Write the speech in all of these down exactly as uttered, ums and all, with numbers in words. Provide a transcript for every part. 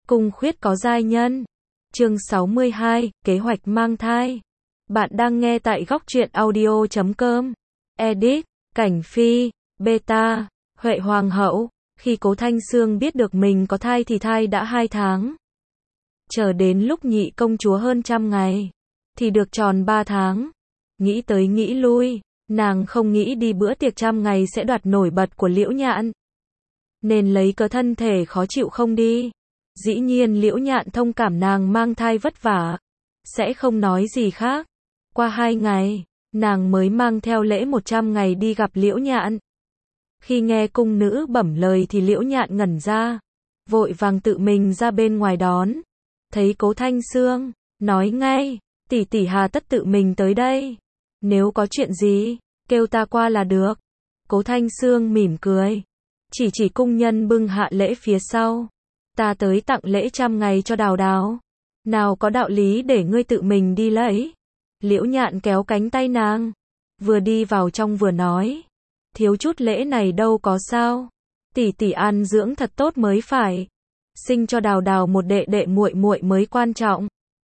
Cung khuyết có giai nhân. Chương sáu mươi hai, kế hoạch mang thai. Bạn đang nghe tại góc truyện audio chấm com. Edit, Cảnh Phi, Beta, Huệ Hoàng hậu. Khi Cố Thanh Sương biết được mình có thai thì thai đã hai tháng. Chờ đến lúc nhị công chúa hơn trăm ngày, thì được tròn ba tháng. Nghĩ tới nghĩ lui, nàng không nghĩ đi bữa tiệc trăm ngày sẽ đoạt nổi bật của Liễu Nhạn, nên lấy cớ thân thể khó chịu không đi. Dĩ nhiên Liễu Nhạn thông cảm nàng mang thai vất vả, sẽ không nói gì khác. Qua hai ngày, nàng mới mang theo lễ một trăm ngày đi gặp Liễu Nhạn. Khi nghe cung nữ bẩm lời thì Liễu Nhạn ngẩn ra, vội vàng tự mình ra bên ngoài đón. Thấy Cố Thanh Sương, nói ngay, tỷ tỷ hà tất tự mình tới đây. Nếu có chuyện gì, kêu ta qua là được. Cố Thanh Sương mỉm cười, chỉ chỉ cung nhân bưng hạ lễ phía sau. Ta tới tặng lễ trăm ngày cho Đào Đào, nào có đạo lý để ngươi tự mình đi lấy. Liễu Nhạn kéo cánh tay nàng, vừa đi vào trong vừa nói, thiếu chút lễ này đâu có sao, tỷ tỷ an dưỡng thật tốt mới phải. Sinh cho Đào Đào một đệ đệ muội muội mới quan trọng.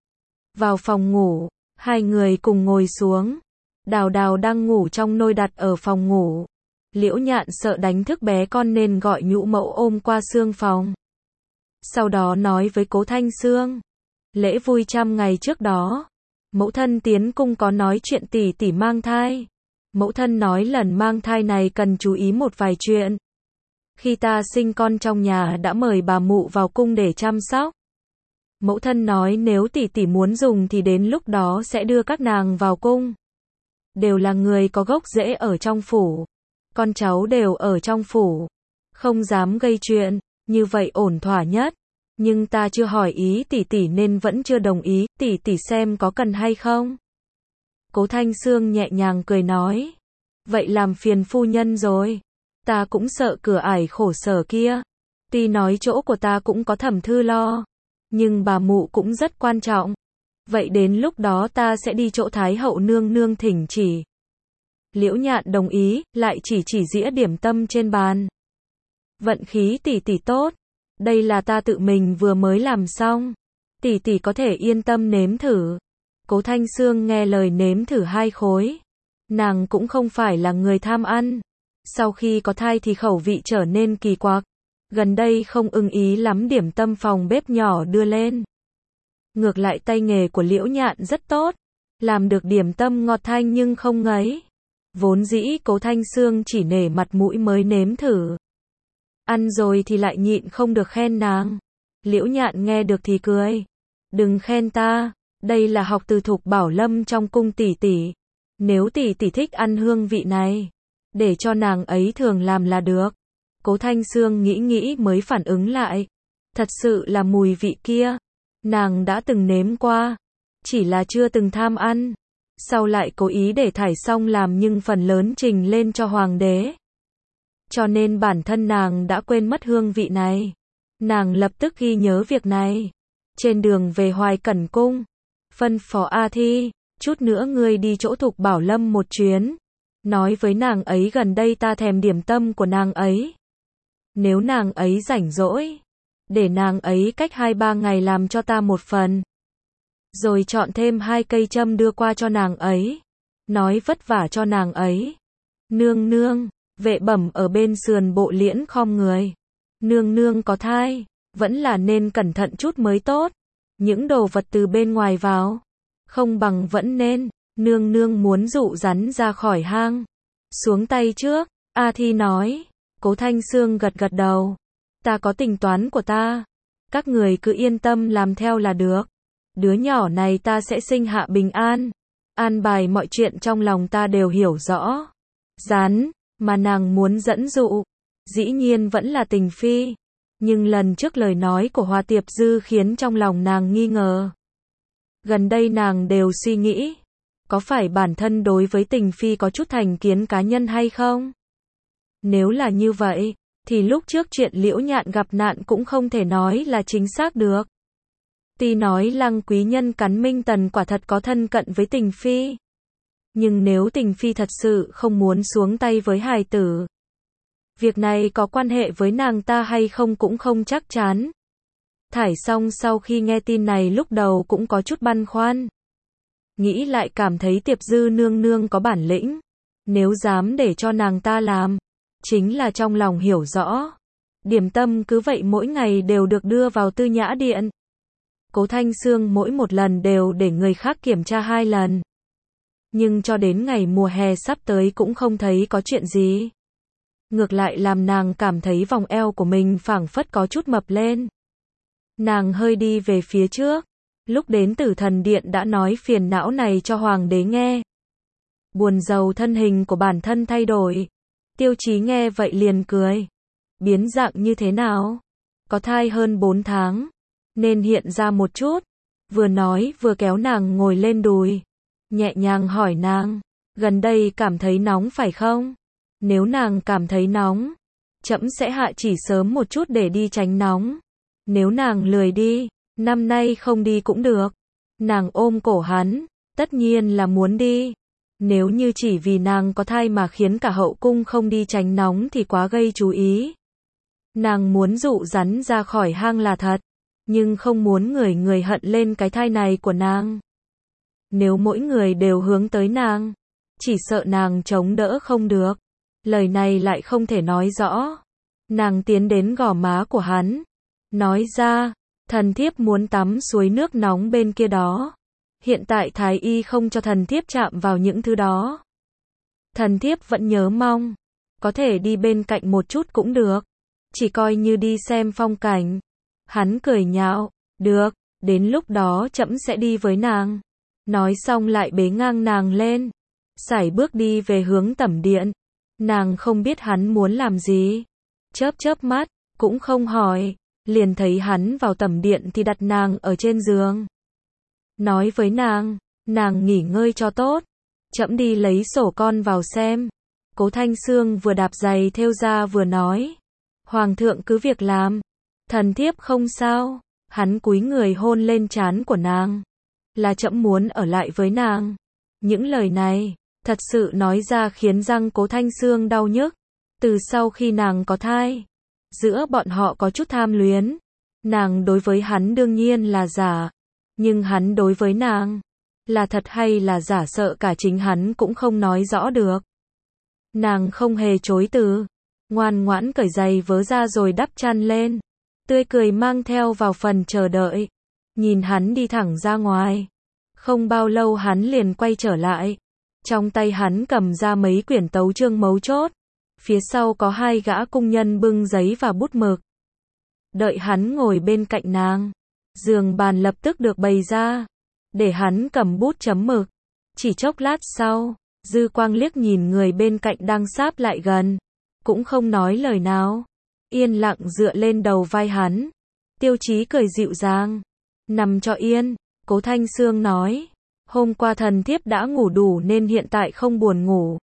Vào phòng ngủ, hai người cùng ngồi xuống. Đào Đào đang ngủ trong nôi đặt ở phòng ngủ. Liễu Nhạn sợ đánh thức bé con nên gọi nhũ mẫu ôm qua xương phòng. Sau đó nói với Cố Thanh Sương, lễ vui trăm ngày trước đó, mẫu thân tiến cung có nói chuyện tỷ tỷ mang thai. Mẫu thân nói lần mang thai này cần chú ý một vài chuyện. Khi ta sinh con trong nhà đã mời bà mụ vào cung để chăm sóc. Mẫu thân nói nếu tỷ tỷ muốn dùng thì đến lúc đó sẽ đưa các nàng vào cung. Đều là người có gốc rễ ở trong phủ. Con cháu đều ở trong phủ, không dám gây chuyện, như vậy ổn thỏa nhất. Nhưng ta chưa hỏi ý tỷ tỷ nên vẫn chưa đồng ý, tỷ tỷ xem có cần hay không. Cố Thanh Sương nhẹ nhàng cười nói, vậy làm phiền phu nhân rồi. Ta cũng sợ cửa ải khổ sở kia. Tuy nói chỗ của ta cũng có thẩm thư lo, nhưng bà mụ cũng rất quan trọng. Vậy đến lúc đó ta sẽ đi chỗ Thái hậu nương nương thỉnh chỉ. Liễu Nhạn đồng ý, lại chỉ chỉ dĩa điểm tâm trên bàn. Vận khí tỷ tỷ tốt, đây là ta tự mình vừa mới làm xong. Tỷ tỷ có thể yên tâm nếm thử. Cố Thanh Sương nghe lời nếm thử hai khối. Nàng cũng không phải là người tham ăn. Sau khi có thai thì khẩu vị trở nên kỳ quặc. Gần đây không ưng ý lắm điểm tâm phòng bếp nhỏ đưa lên. Ngược lại tay nghề của Liễu Nhạn rất tốt. Làm được điểm tâm ngọt thanh nhưng không ngấy. Vốn dĩ Cố Thanh Sương chỉ nể mặt mũi mới nếm thử. Ăn rồi thì lại nhịn không được khen nàng. Liễu Nhạn nghe được thì cười. Đừng khen ta, đây là học từ Thục Bảo Lâm trong cung tỷ tỷ. Nếu tỷ tỷ thích ăn hương vị này, để cho nàng ấy thường làm là được. Cố Thanh Sương nghĩ nghĩ mới phản ứng lại. Thật sự là mùi vị kia. Nàng đã từng nếm qua, chỉ là chưa từng tham ăn. Sau lại cố ý để thải xong làm nhưng phần lớn trình lên cho hoàng đế. Cho nên bản thân nàng đã quên mất hương vị này. Nàng lập tức ghi nhớ việc này. Trên đường về Hoài Cẩn cung, phân phó A Thi, chút nữa ngươi đi chỗ Thục Bảo Lâm một chuyến. Nói với nàng ấy gần đây ta thèm điểm tâm của nàng ấy. Nếu nàng ấy rảnh rỗi, để nàng ấy cách hai ba ngày làm cho ta một phần. Rồi chọn thêm hai cây châm đưa qua cho nàng ấy. Nói vất vả cho nàng ấy. Nương nương, vệ bẩm ở bên sườn bộ liễn khom người. Nương nương có thai, vẫn là nên cẩn thận chút mới tốt. Những đồ vật từ bên ngoài vào, không bằng vẫn nên. Nương nương muốn dụ rắn ra khỏi hang. Xuống tay trước, A Thi nói. Cố Thanh Sương gật gật đầu. Ta có tính toán của ta. Các người cứ yên tâm làm theo là được. Đứa nhỏ này ta sẽ sinh hạ bình an. An bài mọi chuyện trong lòng ta đều hiểu rõ. Rắn, mà nàng muốn dẫn dụ, dĩ nhiên vẫn là Tình Phi. Nhưng lần trước lời nói của Hoa Tiệp Dư khiến trong lòng nàng nghi ngờ. Gần đây nàng đều suy nghĩ, có phải bản thân đối với Tình Phi có chút thành kiến cá nhân hay không? Nếu là như vậy, thì lúc trước chuyện Liễu Nhạn gặp nạn cũng không thể nói là chính xác được. Tuy nói Lăng quý nhân cắn Minh Tần quả thật có thân cận với Tình Phi. Nhưng nếu Tình Phi thật sự không muốn xuống tay với hài tử, việc này có quan hệ với nàng ta hay không cũng không chắc chắn. Thải Song sau khi nghe tin này lúc đầu cũng có chút băn khoăn. Nghĩ lại cảm thấy Tiệp Dư nương nương có bản lĩnh. Nếu dám để cho nàng ta làm, chính là trong lòng hiểu rõ. Điểm tâm cứ vậy mỗi ngày đều được đưa vào Tư Nhã Điện. Cố Thanh Sương mỗi một lần đều để người khác kiểm tra hai lần. Nhưng cho đến ngày mùa hè sắp tới cũng không thấy có chuyện gì. Ngược lại làm nàng cảm thấy vòng eo của mình phảng phất có chút mập lên. Nàng hơi đi về phía trước. Lúc đến Tử Thần Điện đã nói phiền não này cho Hoàng đế nghe. Buồn rầu thân hình của bản thân thay đổi. Tiêu Chí nghe vậy liền cười. Biến dạng như thế nào? Có thai hơn bốn tháng. Nên hiện ra một chút. Vừa nói vừa kéo nàng ngồi lên đùi. Nhẹ nhàng hỏi nàng. Gần đây cảm thấy nóng phải không? Nếu nàng cảm thấy nóng, trẫm sẽ hạ chỉ sớm một chút để đi tránh nóng. Nếu nàng lười đi, năm nay không đi cũng được. Nàng ôm cổ hắn, tất nhiên là muốn đi. Nếu như chỉ vì nàng có thai mà khiến cả hậu cung không đi tránh nóng thì quá gây chú ý. Nàng muốn dụ rắn ra khỏi hang là thật, nhưng không muốn người người hận lên cái thai này của nàng. Nếu mỗi người đều hướng tới nàng, chỉ sợ nàng chống đỡ không được. Lời này lại không thể nói rõ. Nàng tiến đến gò má của hắn, nói ra, thần thiếp muốn tắm suối nước nóng bên kia đó. Hiện tại thái y không cho thần thiếp chạm vào những thứ đó. Thần thiếp vẫn nhớ mong, có thể đi bên cạnh một chút cũng được, chỉ coi như đi xem phong cảnh. Hắn cười nhạo, được, đến lúc đó trẫm sẽ đi với nàng. Nói xong lại bế ngang nàng lên, sải bước đi về hướng tẩm điện. Nàng không biết hắn muốn làm gì, chớp chớp mắt, cũng không hỏi, liền thấy hắn vào tẩm điện thì đặt nàng ở trên giường. Nói với nàng, nàng nghỉ ngơi cho tốt, trẫm đi lấy sổ con vào xem. Cố Thanh Sương vừa đạp giày thêu ra vừa nói, Hoàng thượng cứ việc làm, thần thiếp không sao. Hắn cúi người hôn lên trán của nàng, là trẫm muốn ở lại với nàng. Những lời này thật sự nói ra khiến răng Cố Thanh Sương đau nhức. Từ sau khi nàng có thai, giữa bọn họ có chút tham luyến. Nàng đối với hắn đương nhiên là giả, nhưng hắn đối với nàng là thật hay là giả sợ cả chính hắn cũng không nói rõ được. Nàng không hề chối từ, ngoan ngoãn cởi giày vớ ra rồi đắp chăn lên, tươi cười mang theo vào phần chờ đợi. Nhìn hắn đi thẳng ra ngoài, không bao lâu hắn liền quay trở lại. Trong tay hắn cầm ra mấy quyển tấu chương mấu chốt, phía sau có hai gã cung nhân bưng giấy và bút mực. Đợi hắn ngồi bên cạnh nàng, giường bàn lập tức được bày ra, để hắn cầm bút chấm mực. Chỉ chốc lát sau, Dư Quang liếc nhìn người bên cạnh đang sáp lại gần, cũng không nói lời nào, yên lặng dựa lên đầu vai hắn. Tiêu Chí cười dịu dàng, nằm cho yên. Cố Thanh Sương nói, hôm qua thần thiếp đã ngủ đủ nên hiện tại không buồn ngủ.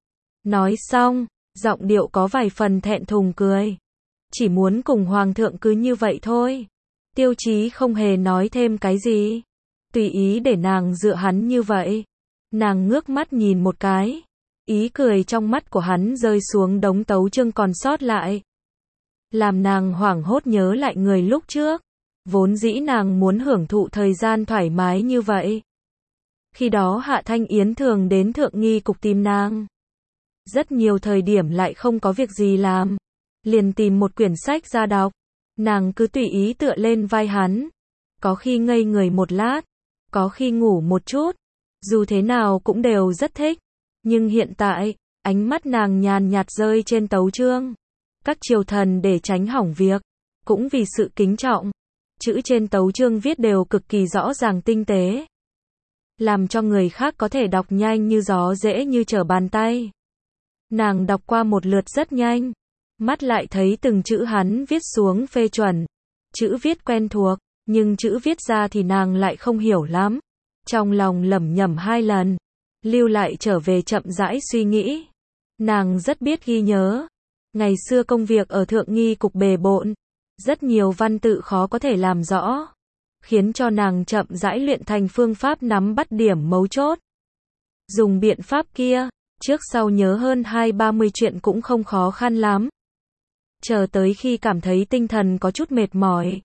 Nói xong, giọng điệu có vài phần thẹn thùng cười. Chỉ muốn cùng Hoàng thượng cứ như vậy thôi. Tiêu Chí không hề nói thêm cái gì, tùy ý để nàng dựa hắn như vậy. Nàng ngước mắt nhìn một cái, ý cười trong mắt của hắn rơi xuống đống tấu chương còn sót lại. Làm nàng hoảng hốt nhớ lại người lúc trước. Vốn dĩ nàng muốn hưởng thụ thời gian thoải mái như vậy. Khi đó Hạ Thanh Yến thường đến Thượng Nghi Cục tìm nàng. Rất nhiều thời điểm lại không có việc gì làm, liền tìm một quyển sách ra đọc. Nàng cứ tùy ý tựa lên vai hắn, có khi ngây người một lát, có khi ngủ một chút. Dù thế nào cũng đều rất thích. Nhưng hiện tại, ánh mắt nàng nhàn nhạt rơi trên tấu chương. Các triều thần để tránh hỏng việc, cũng vì sự kính trọng. Chữ trên tấu chương viết đều cực kỳ rõ ràng tinh tế, làm cho người khác có thể đọc nhanh như gió dễ như trở bàn tay. Nàng đọc qua một lượt rất nhanh, mắt lại thấy từng chữ hắn viết xuống phê chuẩn. Chữ viết quen thuộc, nhưng chữ viết ra thì nàng lại không hiểu lắm. Trong lòng lẩm nhẩm hai lần, lưu lại trở về chậm rãi suy nghĩ. Nàng rất biết ghi nhớ. Ngày xưa công việc ở Thượng Nghi Cục bề bộn, rất nhiều văn tự khó có thể làm rõ, khiến cho nàng chậm rãi luyện thành phương pháp nắm bắt điểm mấu chốt. Dùng biện pháp kia, trước sau nhớ hơn hai ba mươi chuyện cũng không khó khăn lắm. Chờ tới khi cảm thấy tinh thần có chút mệt mỏi,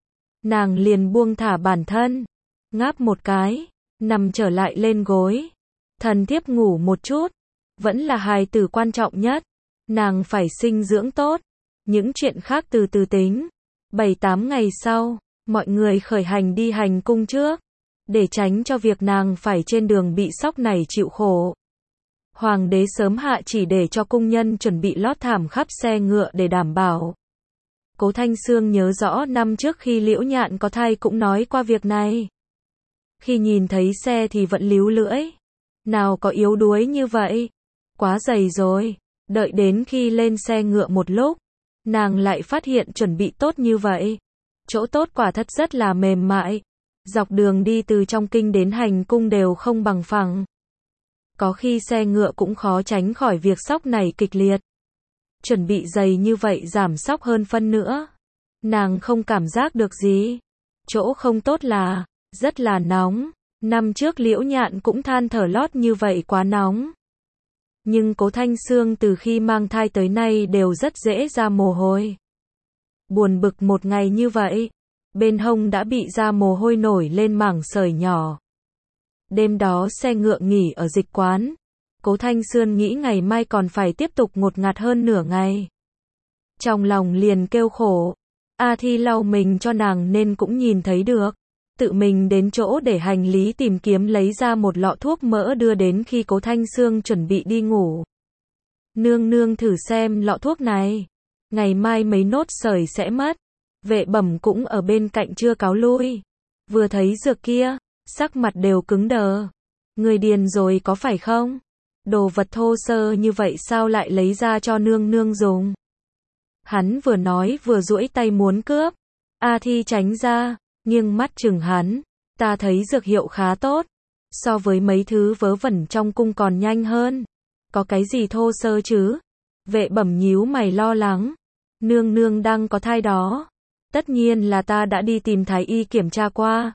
nàng liền buông thả bản thân, ngáp một cái, nằm trở lại lên gối. Thần thiếp ngủ một chút, vẫn là hài tử quan trọng nhất, nàng phải sinh dưỡng tốt, những chuyện khác từ từ tính. Bảy tám ngày sau, mọi người khởi hành đi hành cung trước, để tránh cho việc nàng phải trên đường bị sóc này chịu khổ. Hoàng đế sớm hạ chỉ để cho cung nhân chuẩn bị lót thảm khắp xe ngựa để đảm bảo. Cố Thanh Sương nhớ rõ năm trước khi Liễu Nhạn có thai cũng nói qua việc này. Khi nhìn thấy xe thì vẫn líu lưỡi. Nào có yếu đuối như vậy. Quá dày rồi. Đợi đến khi lên xe ngựa một lúc, nàng lại phát hiện chuẩn bị tốt như vậy. Chỗ tốt quả thật rất là mềm mại. Dọc đường đi từ trong kinh đến hành cung đều không bằng phẳng. Có khi xe ngựa cũng khó tránh khỏi việc sóc này kịch liệt. Chuẩn bị dày như vậy giảm sóc hơn phân nữa. Nàng không cảm giác được gì. Chỗ không tốt là, rất là nóng. Năm trước Liễu Nhạn cũng than thở lót như vậy quá nóng. Nhưng Cố Thanh Sương từ khi mang thai tới nay đều rất dễ ra mồ hôi. Buồn bực một ngày như vậy, bên hông đã bị ra mồ hôi nổi lên mảng sởi nhỏ. Đêm đó xe ngựa nghỉ ở dịch quán. Cố Thanh Sương nghĩ ngày mai còn phải tiếp tục ngột ngạt hơn nửa ngày. Trong lòng liền kêu khổ. A Thi lau mình cho nàng nên cũng nhìn thấy được. Tự mình đến chỗ để hành lý tìm kiếm lấy ra một lọ thuốc mỡ đưa đến khi Cố Thanh Sương chuẩn bị đi ngủ. Nương nương thử xem lọ thuốc này. Ngày mai mấy nốt sởi sẽ mất. Vệ Bẩm cũng ở bên cạnh chưa cáo lui. Vừa thấy dược kia, sắc mặt đều cứng đờ. Người điền rồi có phải không? Đồ vật thô sơ như vậy sao lại lấy ra cho nương nương dùng? Hắn vừa nói vừa duỗi tay muốn cướp. A Thi tránh ra, nghiêng mắt chừng hắn. Ta thấy dược hiệu khá tốt. So với mấy thứ vớ vẩn trong cung còn nhanh hơn. Có cái gì thô sơ chứ? Vệ Bẩm nhíu mày lo lắng. Nương nương đang có thai đó. Tất nhiên là ta đã đi tìm thái y kiểm tra qua.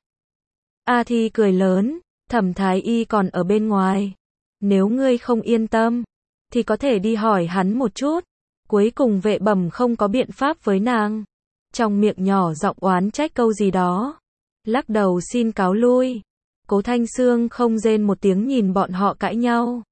A Thi cười lớn. Thẩm thái y còn ở bên ngoài. Nếu ngươi không yên tâm, thì có thể đi hỏi hắn một chút. Cuối cùng Vệ Bẩm không có biện pháp với nàng. Trong miệng nhỏ giọng oán trách câu gì đó. Lắc đầu xin cáo lui. Cố Thanh Sương không rên một tiếng nhìn bọn họ cãi nhau.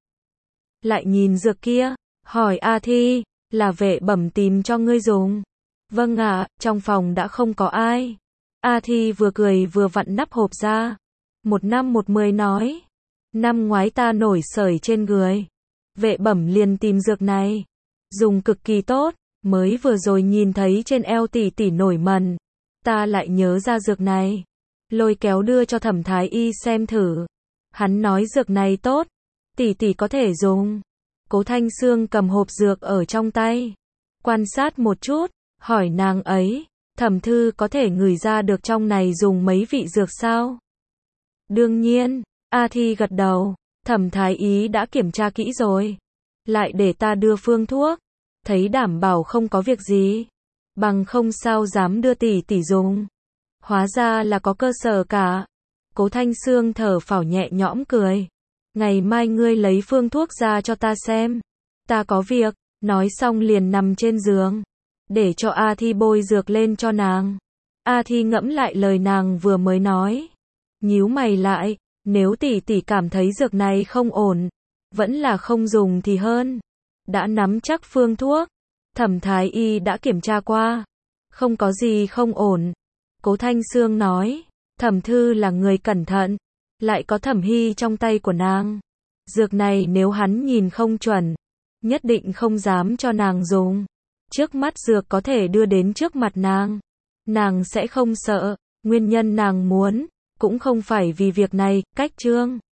Lại nhìn dược kia, hỏi A Thi, là Vệ Bẩm tìm cho ngươi dùng. Vâng ạ, trong phòng đã không có ai. A Thi vừa cười vừa vặn nắp hộp ra. Một năm một mười nói. Năm ngoái ta nổi sởi trên người. Vệ Bẩm liền tìm dược này. Dùng cực kỳ tốt. Mới vừa rồi nhìn thấy trên eo tỷ tỷ nổi mẩn. Ta lại nhớ ra dược này. Lôi kéo đưa cho Thẩm thái y xem thử. Hắn nói dược này tốt. Tỷ tỷ có thể dùng. Cố Thanh Sương cầm hộp dược ở trong tay. Quan sát một chút. Hỏi nàng ấy. Thẩm thư có thể ngửi ra được trong này dùng mấy vị dược sao? Đương nhiên. A Thi gật đầu. Thẩm thái y đã kiểm tra kỹ rồi. Lại để ta đưa phương thuốc. Thấy đảm bảo không có việc gì. Bằng không sao dám đưa tỷ tỷ dùng. Hóa ra là có cơ sở cả. Cố Thanh Sương thở phào nhẹ nhõm cười. Ngày mai ngươi lấy phương thuốc ra cho ta xem. Ta có việc. Nói xong liền nằm trên giường. Để cho A Thi bôi dược lên cho nàng. A Thi ngẫm lại lời nàng vừa mới nói. Nhíu mày lại. Nếu tỷ tỷ cảm thấy dược này không ổn. Vẫn là không dùng thì hơn. Đã nắm chắc phương thuốc. Thẩm thái y đã kiểm tra qua. Không có gì không ổn. Cố Thanh Sương nói. Thẩm thư là người cẩn thận. Lại có Thẩm Hy trong tay của nàng. Dược này nếu hắn nhìn không chuẩn. Nhất định không dám cho nàng dùng. Trước mắt dược có thể đưa đến trước mặt nàng. Nàng sẽ không sợ. Nguyên nhân nàng muốn. Cũng không phải vì việc này, cách trương.